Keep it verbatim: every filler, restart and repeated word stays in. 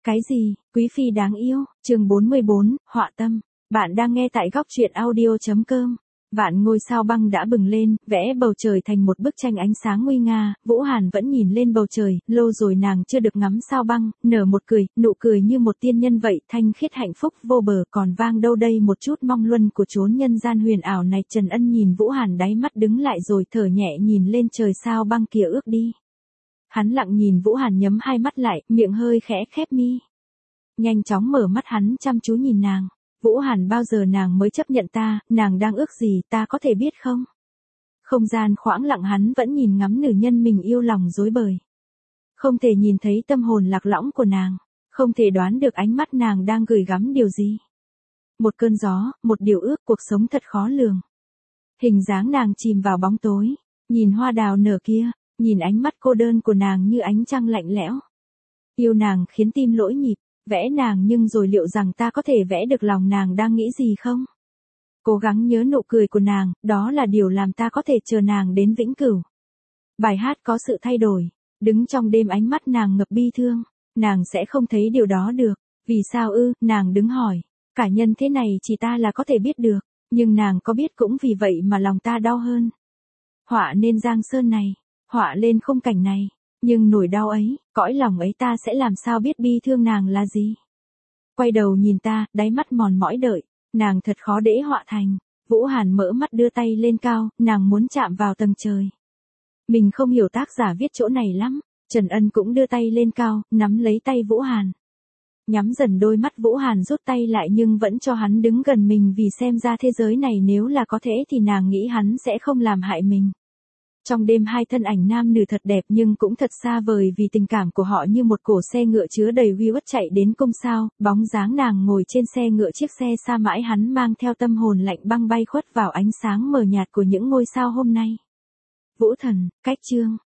Cái gì, quý phi đáng yêu, chương bốn mươi bốn, họa tâm. Bạn đang nghe tại góc truyện audio.com. Vạn ngôi sao băng đã bừng lên, vẽ bầu trời thành một bức tranh ánh sáng nguy nga. Vũ Hàn vẫn nhìn lên bầu trời, lâu rồi nàng chưa được ngắm sao băng, nở một cười, nụ cười như một tiên nhân vậy, thanh khiết hạnh phúc vô bờ. Còn vang đâu đây một chút mong luân của chốn nhân gian huyền ảo này. Trần Ân nhìn Vũ Hàn đáy mắt đứng lại rồi thở nhẹ nhìn lên trời sao băng kia ước đi. Hắn lặng nhìn Vũ Hàn nhắm hai mắt lại, miệng hơi khẽ khép mi. Nhanh chóng mở mắt hắn chăm chú nhìn nàng. Vũ Hàn, bao giờ nàng mới chấp nhận ta, nàng đang ước gì ta có thể biết không? Không gian khoáng lặng, hắn vẫn nhìn ngắm nữ nhân mình yêu lòng rối bời. Không thể nhìn thấy tâm hồn lạc lõng của nàng, không thể đoán được ánh mắt nàng đang gửi gắm điều gì. Một cơn gió, một điều ước, cuộc sống thật khó lường. Hình dáng nàng chìm vào bóng tối, nhìn hoa đào nở kia, nhìn ánh mắt cô đơn của nàng như ánh trăng lạnh lẽo. Yêu nàng khiến tim lỗi nhịp, vẽ nàng nhưng rồi liệu rằng ta có thể vẽ được lòng nàng đang nghĩ gì không? Cố gắng nhớ nụ cười của nàng, đó là điều làm ta có thể chờ nàng đến vĩnh cửu. Bài hát có sự thay đổi, đứng trong đêm ánh mắt nàng ngập bi thương, nàng sẽ không thấy điều đó được. Vì sao ư? Nàng đứng hỏi, cả nhân thế này chỉ ta là có thể biết được, nhưng nàng có biết cũng vì vậy mà lòng ta đau hơn. Họa nên giang sơn này, họa lên khung cảnh này, nhưng nỗi đau ấy, cõi lòng ấy ta sẽ làm sao biết bi thương nàng là gì? Quay đầu nhìn ta, đáy mắt mòn mỏi đợi, nàng thật khó để họa thành. Vũ Hàn mở mắt đưa tay lên cao, nàng muốn chạm vào tầng trời. Mình không hiểu tác giả viết chỗ này lắm. Trần Ân cũng đưa tay lên cao, nắm lấy tay Vũ Hàn. Nhắm dần đôi mắt, Vũ Hàn rút tay lại nhưng vẫn cho hắn đứng gần mình, vì xem ra thế giới này nếu là có thể thì nàng nghĩ hắn sẽ không làm hại mình. Trong đêm hai thân ảnh nam nữ thật đẹp nhưng cũng thật xa vời, vì tình cảm của họ như một cỗ xe ngựa chứa đầy uy uất chạy đến cung sao. Bóng dáng nàng ngồi trên xe ngựa, chiếc xe xa mãi hắn mang theo tâm hồn lạnh băng bay khuất vào ánh sáng mờ nhạt của những ngôi sao hôm nay. Vũ Thần, cách chương.